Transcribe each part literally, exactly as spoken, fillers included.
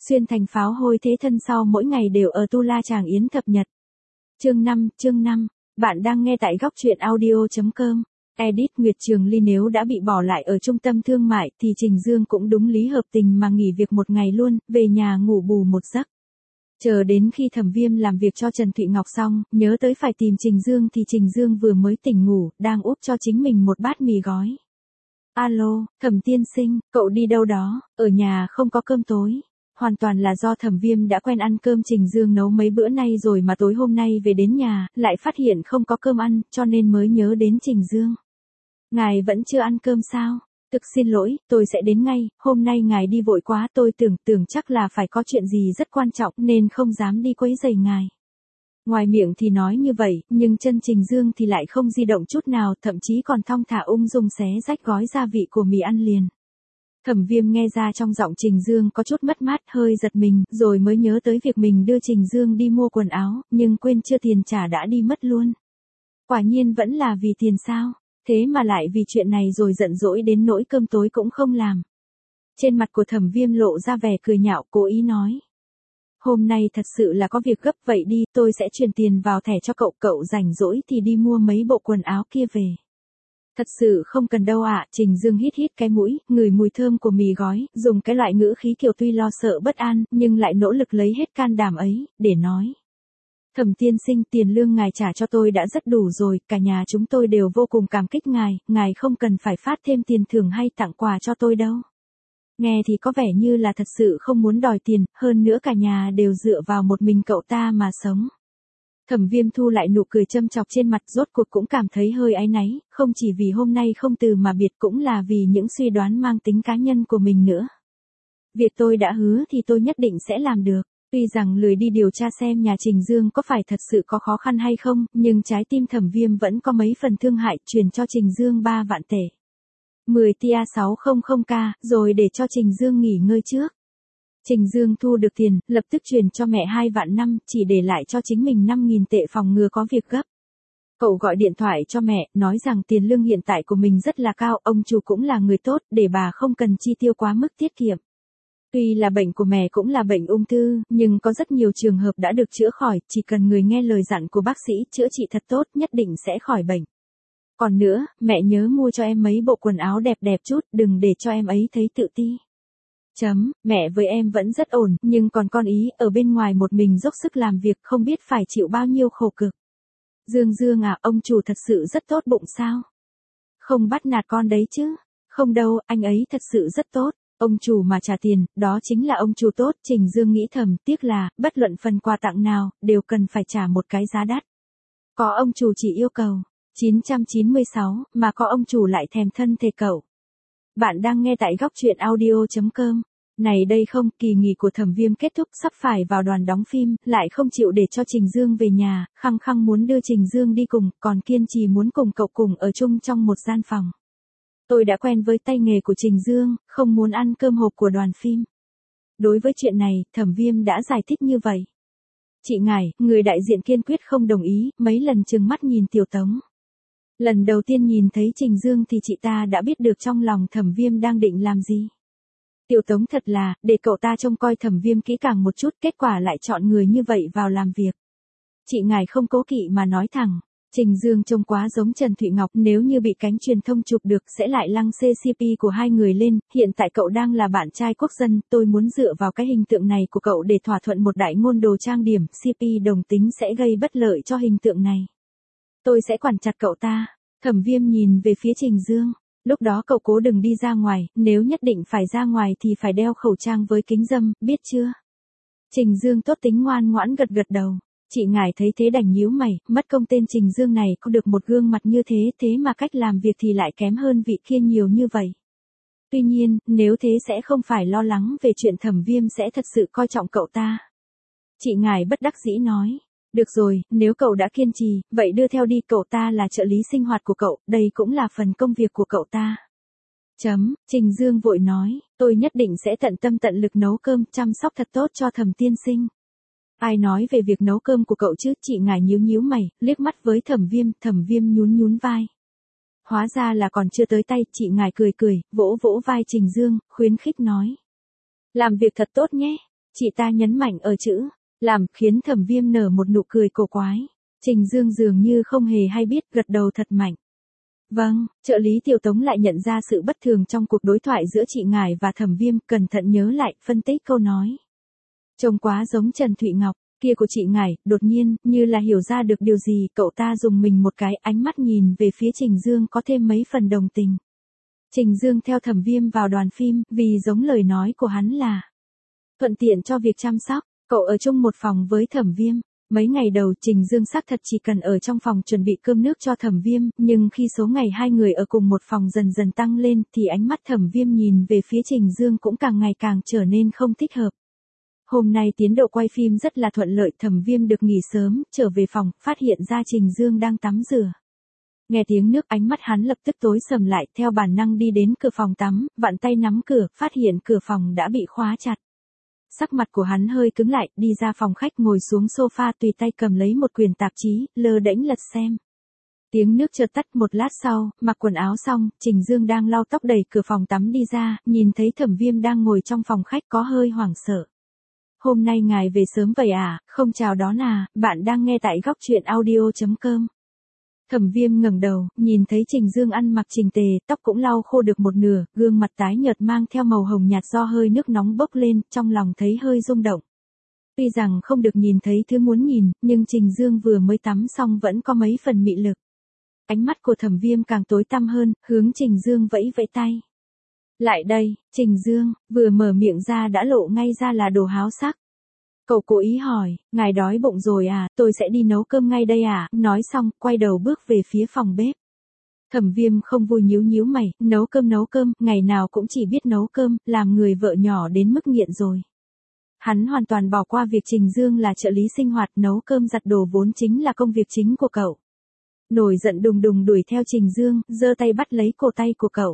Xuyên thành pháo hôi thế thân sau mỗi ngày đều ở Tu La Tràng Yến thập nhật. Chương năm, chương năm, bạn đang nghe tại góc truyện audio chấm com. Edit Nguyệt Trường Ly nếu đã bị bỏ lại ở trung tâm thương mại thì Trình Dương cũng đúng lý hợp tình mà nghỉ việc một ngày luôn, về nhà ngủ bù một giấc. Chờ đến khi Thẩm Viêm làm việc cho Trần Thụy Ngọc xong, nhớ tới phải tìm Trình Dương thì Trình Dương vừa mới tỉnh ngủ, đang úp cho chính mình một bát mì gói. Alo, Thẩm tiên sinh, cậu đi đâu đó, ở nhà không có cơm tối. Hoàn toàn là do Thẩm Viêm đã quen ăn cơm Trình Dương nấu mấy bữa nay rồi mà tối hôm nay về đến nhà, lại phát hiện không có cơm ăn, cho nên mới nhớ đến Trình Dương. Ngài vẫn chưa ăn cơm sao? Thực xin lỗi, tôi sẽ đến ngay, hôm nay ngài đi vội quá, tôi tưởng tưởng chắc là phải có chuyện gì rất quan trọng nên không dám đi quấy rầy ngài. Ngoài miệng thì nói như vậy, nhưng chân Trình Dương thì lại không di động chút nào, thậm chí còn thong thả ung dung xé rách gói gia vị của mì ăn liền. Thẩm Viêm nghe ra trong giọng Trình Dương có chút mất mát, hơi giật mình, rồi mới nhớ tới việc mình đưa Trình Dương đi mua quần áo, nhưng quên chưa tiền trả đã đi mất luôn. Quả nhiên vẫn là vì tiền sao? Thế mà lại vì chuyện này rồi giận dỗi đến nỗi cơm tối cũng không làm. Trên mặt của Thẩm Viêm lộ ra vẻ cười nhạo, cố ý nói. Hôm nay thật sự là có việc gấp, vậy đi, tôi sẽ chuyển tiền vào thẻ cho cậu, cậu rảnh rỗi thì đi mua mấy bộ quần áo kia về. Thật sự không cần đâu ạ, à. Trình Dương hít hít cái mũi, ngửi mùi thơm của mì gói, dùng cái loại ngữ khí kiểu tuy lo sợ bất an, nhưng lại nỗ lực lấy hết can đảm ấy, để nói. Thẩm tiên sinh, tiền lương ngài trả cho tôi đã rất đủ rồi, cả nhà chúng tôi đều vô cùng cảm kích ngài, ngài không cần phải phát thêm tiền thưởng hay tặng quà cho tôi đâu. Nghe thì có vẻ như là thật sự không muốn đòi tiền, hơn nữa cả nhà đều dựa vào một mình cậu ta mà sống. Thẩm Viêm thu lại nụ cười châm chọc trên mặt, rốt cuộc cũng cảm thấy hơi áy náy, không chỉ vì hôm nay không từ mà biệt cũng là vì những suy đoán mang tính cá nhân của mình nữa. Việc tôi đã hứa thì tôi nhất định sẽ làm được. Tuy rằng lười đi điều tra xem nhà Trình Dương có phải thật sự có khó khăn hay không, nhưng trái tim Thẩm Viêm vẫn có mấy phần thương hại, truyền cho Trình Dương ba vạn tệ. mười tia sáu trăm k, rồi để cho Trình Dương nghỉ ngơi trước. Trình Dương thu được tiền, lập tức chuyển cho mẹ hai vạn năm, chỉ để lại cho chính mình năm nghìn tệ phòng ngừa có việc gấp. Cậu gọi điện thoại cho mẹ, nói rằng tiền lương hiện tại của mình rất là cao, ông chủ cũng là người tốt, để bà không cần chi tiêu quá mức tiết kiệm. Tuy là bệnh của mẹ cũng là bệnh ung thư, nhưng có rất nhiều trường hợp đã được chữa khỏi, chỉ cần người nghe lời dặn của bác sĩ, chữa trị thật tốt, nhất định sẽ khỏi bệnh. Còn nữa, mẹ nhớ mua cho em mấy bộ quần áo đẹp đẹp chút, đừng để cho em ấy thấy tự ti. Chấm, mẹ với em vẫn rất ổn, nhưng còn con ý, ở bên ngoài một mình dốc sức làm việc, không biết phải chịu bao nhiêu khổ cực. Dương Dương à, ông chủ thật sự rất tốt bụng sao? Không bắt nạt con đấy chứ? Không đâu, anh ấy thật sự rất tốt. Ông chủ mà trả tiền, đó chính là ông chủ tốt. Trình Dương nghĩ thầm, tiếc là, bất luận phần quà tặng nào, đều cần phải trả một cái giá đắt. Có ông chủ chỉ yêu cầu chín trăm chín mươi sáu, mà có ông chủ lại thèm thân thể cậu. Bạn đang nghe tại góc truyện audio chấm com. Này đây không, kỳ nghỉ của Thẩm Viêm kết thúc, sắp phải vào đoàn đóng phim, lại không chịu để cho Trình Dương về nhà, khăng khăng muốn đưa Trình Dương đi cùng, còn kiên trì muốn cùng cậu cùng ở chung trong một gian phòng. Tôi đã quen với tay nghề của Trình Dương, không muốn ăn cơm hộp của đoàn phim. Đối với chuyện này, Thẩm Viêm đã giải thích như vậy. Chị ngài, người đại diện kiên quyết không đồng ý, mấy lần trừng mắt nhìn Tiểu Tống. Lần đầu tiên nhìn thấy Trình Dương thì chị ta đã biết được trong lòng Thẩm Viêm đang định làm gì. Tiểu Tống thật là, để cậu ta trông coi Thẩm Viêm kỹ càng một chút, kết quả lại chọn người như vậy vào làm việc. Chị ngài không cố kỵ mà nói thẳng. Trình Dương trông quá giống Trần Thụy Ngọc, nếu như bị cánh truyền thông chụp được sẽ lại lăng xê xê pê của hai người lên, hiện tại cậu đang là bạn trai quốc dân, tôi muốn dựa vào cái hình tượng này của cậu để thỏa thuận một đại ngôn đồ trang điểm, xê pê đồng tính sẽ gây bất lợi cho hình tượng này. Tôi sẽ quản chặt cậu ta. Thẩm Viêm nhìn về phía Trình Dương, lúc đó cậu cố đừng đi ra ngoài, nếu nhất định phải ra ngoài thì phải đeo khẩu trang với kính râm, biết chưa? Trình Dương tốt tính ngoan ngoãn gật gật đầu. Chị ngài thấy thế đành nhíu mày, mất công tên Trình Dương này có được một gương mặt như thế, thế mà cách làm việc thì lại kém hơn vị kia nhiều như vậy. Tuy nhiên, nếu thế sẽ không phải lo lắng về chuyện Thẩm Viêm sẽ thật sự coi trọng cậu ta. Chị ngài bất đắc dĩ nói, được rồi, nếu cậu đã kiên trì, vậy đưa theo đi, cậu ta là trợ lý sinh hoạt của cậu, đây cũng là phần công việc của cậu ta. Chấm, Trình Dương vội nói, tôi nhất định sẽ tận tâm tận lực nấu cơm, chăm sóc thật tốt cho Thẩm tiên sinh. Ai nói về việc nấu cơm của cậu chứ? Chị ngài nhíu nhíu mày, liếc mắt với Thẩm Viêm, Thẩm Viêm nhún nhún vai. Hóa ra là còn chưa tới tay, chị ngài cười cười, vỗ vỗ vai Trình Dương, khuyến khích nói. Làm việc thật tốt nhé. Chị ta nhấn mạnh ở chữ làm, khiến Thẩm Viêm nở một nụ cười cổ quái. Trình Dương dường như không hề hay biết, gật đầu thật mạnh. Vâng, trợ lý Tiểu Tống lại nhận ra sự bất thường trong cuộc đối thoại giữa chị ngài và Thẩm Viêm, cẩn thận nhớ lại, phân tích câu nói. Trông quá giống Trần Thụy Ngọc, kia của chị ngài, đột nhiên, như là hiểu ra được điều gì, cậu ta dùng mình một cái, ánh mắt nhìn về phía Trình Dương có thêm mấy phần đồng tình. Trình Dương theo Thẩm Viêm vào đoàn phim, vì giống lời nói của hắn là thuận tiện cho việc chăm sóc, cậu ở chung một phòng với Thẩm Viêm. Mấy ngày đầu Trình Dương xác thật chỉ cần ở trong phòng chuẩn bị cơm nước cho Thẩm Viêm, nhưng khi số ngày hai người ở cùng một phòng dần dần tăng lên thì ánh mắt Thẩm Viêm nhìn về phía Trình Dương cũng càng ngày càng trở nên không thích hợp. Hôm nay tiến độ quay phim rất là thuận lợi, Thẩm Viêm được nghỉ sớm, trở về phòng, phát hiện ra Trình Dương đang tắm rửa. Nghe tiếng nước, ánh mắt hắn lập tức tối sầm lại, theo bản năng đi đến cửa phòng tắm, vặn tay nắm cửa, phát hiện cửa phòng đã bị khóa chặt. Sắc mặt của hắn hơi cứng lại, đi ra phòng khách ngồi xuống sofa, tùy tay cầm lấy một quyển tạp chí, lơ đễnh lật xem. Tiếng nước chợt tắt, một lát sau, mặc quần áo xong, Trình Dương đang lau tóc đẩy cửa phòng tắm đi ra, nhìn thấy Thẩm Viêm đang ngồi trong phòng khách có hơi hoảng sợ. Hôm nay ngài về sớm vậy à, không chào đón à, bạn đang nghe tại góc truyện audio chấm com. Thẩm Viêm ngẩng đầu, nhìn thấy Trình Dương ăn mặc chỉnh tề, tóc cũng lau khô được một nửa, gương mặt tái nhợt mang theo màu hồng nhạt do hơi nước nóng bốc lên, trong lòng thấy hơi rung động. Tuy rằng không được nhìn thấy thứ muốn nhìn, nhưng Trình Dương vừa mới tắm xong vẫn có mấy phần mị lực. Ánh mắt của Thẩm Viêm càng tối tăm hơn, hướng Trình Dương vẫy vẫy tay. Lại đây, Trình Dương, vừa mở miệng ra đã lộ ngay ra là đồ háo sắc. Cậu cố ý hỏi, ngài đói bụng rồi à, tôi sẽ đi nấu cơm ngay đây à, nói xong, quay đầu bước về phía phòng bếp. Thẩm Viêm không vui nhíu nhíu mày, nấu cơm nấu cơm, ngày nào cũng chỉ biết nấu cơm, làm người vợ nhỏ đến mức nghiện rồi. Hắn hoàn toàn bỏ qua việc Trình Dương là trợ lý sinh hoạt, nấu cơm giặt đồ vốn chính là công việc chính của cậu. Nổi giận đùng đùng đuổi theo Trình Dương, giơ tay bắt lấy cổ tay của cậu.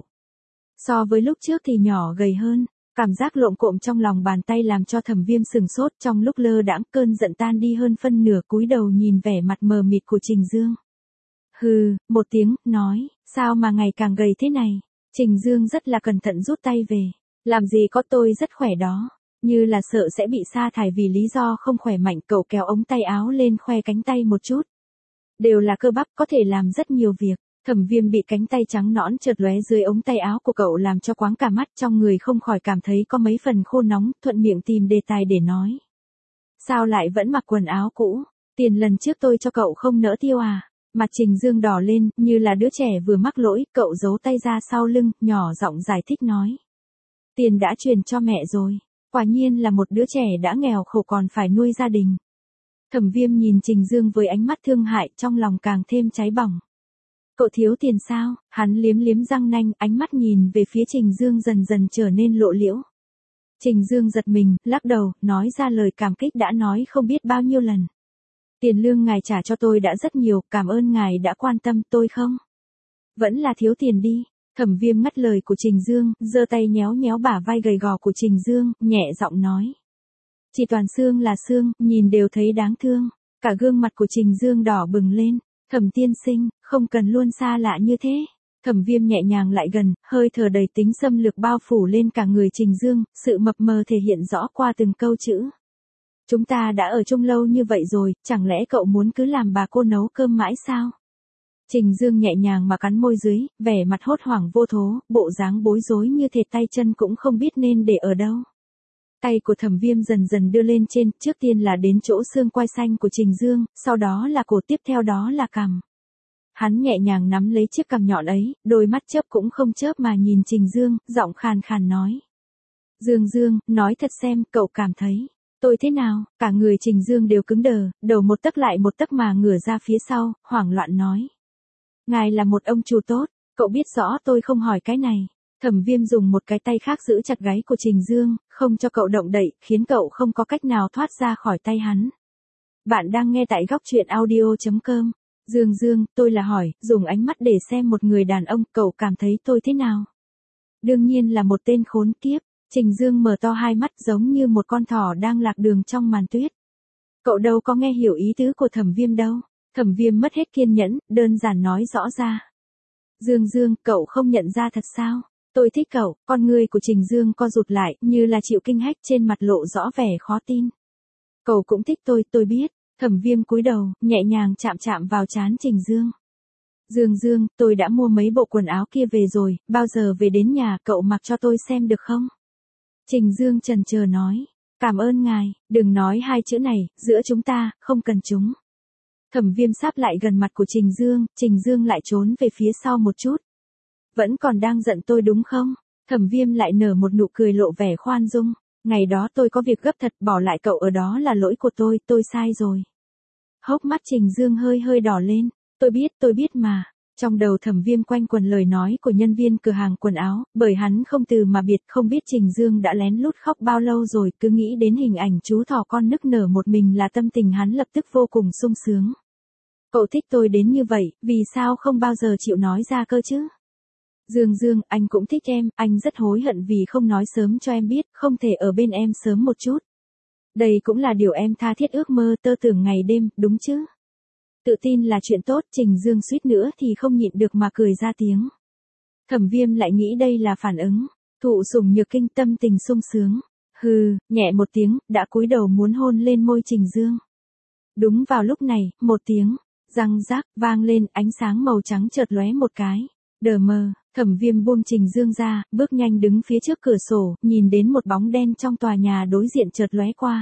So với lúc trước thì nhỏ gầy hơn. Cảm giác lộn cộm trong lòng bàn tay làm cho Thẩm Viêm sừng sốt, trong lúc lơ đãng cơn giận tan đi hơn phân nửa, cúi đầu nhìn vẻ mặt mờ mịt của Trình Dương. Hừ, một tiếng, nói, sao mà ngày càng gầy thế này? Trình Dương rất là cẩn thận rút tay về. Làm gì có, tôi rất khỏe đó. Như là sợ sẽ bị sa thải vì lý do không khỏe mạnh, cậu kéo ống tay áo lên khoe cánh tay một chút. Đều là cơ bắp, có thể làm rất nhiều việc. Thẩm Viêm bị cánh tay trắng nõn chợt lóe dưới ống tay áo của cậu làm cho quáng cả mắt, trong người không khỏi cảm thấy có mấy phần khô nóng, thuận miệng tìm đề tài để nói. Sao lại vẫn mặc quần áo cũ? Tiền lần trước tôi cho cậu không nỡ tiêu à? Mặt Trình Dương đỏ lên, như là đứa trẻ vừa mắc lỗi, cậu giấu tay ra sau lưng, nhỏ giọng giải thích nói. Tiền đã truyền cho mẹ rồi, quả nhiên là một đứa trẻ đã nghèo khổ còn phải nuôi gia đình. Thẩm Viêm nhìn Trình Dương với ánh mắt thương hại, trong lòng càng thêm cháy bỏng. Cậu thiếu tiền sao? Hắn liếm liếm răng nanh, ánh mắt nhìn về phía Trình Dương dần dần trở nên lộ liễu. Trình Dương giật mình, lắc đầu, nói ra lời cảm kích đã nói không biết bao nhiêu lần. Tiền lương ngài trả cho tôi đã rất nhiều, cảm ơn ngài đã quan tâm tôi không? Vẫn là thiếu tiền đi. Thẩm Viêm ngắt lời của Trình Dương, giơ tay nhéo nhéo bả vai gầy gò của Trình Dương, nhẹ giọng nói. Chỉ toàn xương là xương, nhìn đều thấy đáng thương. Cả gương mặt của Trình Dương đỏ bừng lên. Thẩm tiên sinh, không cần luôn xa lạ như thế. Thẩm Viêm nhẹ nhàng lại gần, hơi thở đầy tính xâm lược bao phủ lên cả người Trình Dương, sự mập mờ thể hiện rõ qua từng câu chữ. Chúng ta đã ở chung lâu như vậy rồi, chẳng lẽ cậu muốn cứ làm bà cô nấu cơm mãi sao? Trình Dương nhẹ nhàng mà cắn môi dưới, vẻ mặt hốt hoảng vô thố, bộ dáng bối rối như thể tay chân cũng không biết nên để ở đâu. Tay của Thẩm Viêm dần dần đưa lên trên, trước tiên là đến chỗ xương quai xanh của Trình Dương, sau đó là cổ, tiếp theo đó là cằm. Hắn nhẹ nhàng nắm lấy chiếc cằm nhọn ấy, đôi mắt chớp cũng không chớp mà nhìn Trình Dương, giọng khàn khàn nói. Dương Dương, nói thật xem, cậu cảm thấy, tôi thế nào? Cả người Trình Dương đều cứng đờ, đầu một tấc lại một tấc mà ngửa ra phía sau, hoảng loạn nói. Ngài là một ông chủ tốt, cậu biết rõ tôi không hỏi cái này. Thẩm Viêm dùng một cái tay khác giữ chặt gáy của Trình Dương, không cho cậu động đậy, khiến cậu không có cách nào thoát ra khỏi tay hắn. Bạn đang nghe tại góc truyện audio chấm com. Dương Dương, tôi là hỏi, dùng ánh mắt để xem một người đàn ông, cậu cảm thấy tôi thế nào? Đương nhiên là một tên khốn kiếp. Trình Dương mở to hai mắt giống như một con thỏ đang lạc đường trong màn tuyết. Cậu đâu có nghe hiểu ý tứ của Thẩm Viêm đâu. Thẩm Viêm mất hết kiên nhẫn, đơn giản nói rõ ra. Dương Dương, cậu không nhận ra thật sao? Tôi thích cậu, con người của Trình Dương co rụt lại, như là chịu kinh hách, trên mặt lộ rõ vẻ khó tin. Cậu cũng thích tôi, tôi biết. Thẩm Viêm cúi đầu, nhẹ nhàng chạm chạm vào trán Trình Dương. Dương Dương, tôi đã mua mấy bộ quần áo kia về rồi, bao giờ về đến nhà cậu mặc cho tôi xem được không? Trình Dương chần chờ nói. Cảm ơn ngài, đừng nói hai chữ này, giữa chúng ta, không cần chúng. Thẩm Viêm sáp lại gần mặt của Trình Dương, Trình Dương lại trốn về phía sau một chút. Vẫn còn đang giận tôi đúng không? Thẩm Viêm lại nở một nụ cười lộ vẻ khoan dung. Ngày đó tôi có việc gấp thật, bỏ lại cậu ở đó là lỗi của tôi, tôi sai rồi. Hốc mắt Trình Dương hơi hơi đỏ lên. Tôi biết, tôi biết mà. Trong đầu Thẩm Viêm quanh quẩn lời nói của nhân viên cửa hàng quần áo, bởi hắn không từ mà biệt, không biết Trình Dương đã lén lút khóc bao lâu rồi, cứ nghĩ đến hình ảnh chú thỏ con nức nở một mình là tâm tình hắn lập tức vô cùng sung sướng. Cậu thích tôi đến như vậy, vì sao không bao giờ chịu nói ra cơ chứ? Dương Dương, anh cũng thích em, anh rất hối hận vì không nói sớm cho em biết, không thể ở bên em sớm một chút. Đây cũng là điều em tha thiết ước mơ tơ tưởng ngày đêm, đúng chứ? Tự tin là chuyện tốt, Trình Dương suýt nữa thì không nhịn được mà cười ra tiếng. Thẩm Viêm lại nghĩ đây là phản ứng. Thụ sủng nhược kinh, tâm tình sung sướng. Hừ, nhẹ một tiếng, đã cúi đầu muốn hôn lên môi Trình Dương. Đúng vào lúc này, một tiếng, răng rác, vang lên, ánh sáng màu trắng chợt lóe một cái. Đờ mờ, Thẩm Viêm buông Trình Dương ra, bước nhanh đứng phía trước cửa sổ, nhìn đến một bóng đen trong tòa nhà đối diện chợt lóe qua.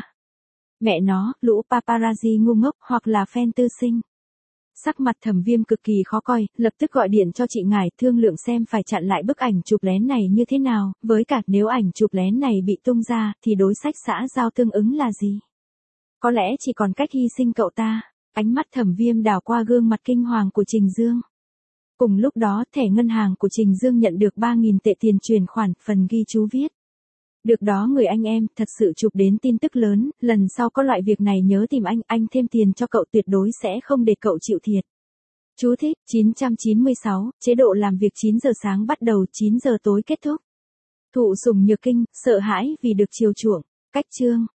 Mẹ nó, lũ paparazzi ngu ngốc, hoặc là fan tư sinh. Sắc mặt Thẩm Viêm cực kỳ khó coi, lập tức gọi điện cho chị ngải thương lượng xem phải chặn lại bức ảnh chụp lén này như thế nào, với cả nếu ảnh chụp lén này bị tung ra, thì đối sách xã giao tương ứng là gì? Có lẽ chỉ còn cách hy sinh cậu ta. Ánh mắt Thẩm Viêm đảo qua gương mặt kinh hoàng của Trình Dương. Cùng lúc đó, thẻ ngân hàng của Trình Dương nhận được ba nghìn tệ tiền chuyển khoản, phần ghi chú viết. Được đó người anh em, thật sự chụp đến tin tức lớn, lần sau có loại việc này nhớ tìm anh, anh thêm tiền cho cậu tuyệt đối sẽ không để cậu chịu thiệt. Chú thích, chín trăm chín mươi sáu, chế độ làm việc chín giờ sáng bắt đầu, chín giờ tối kết thúc. Thụ sủng nhược kinh, sợ hãi vì được chiều chuộng. Cách chương.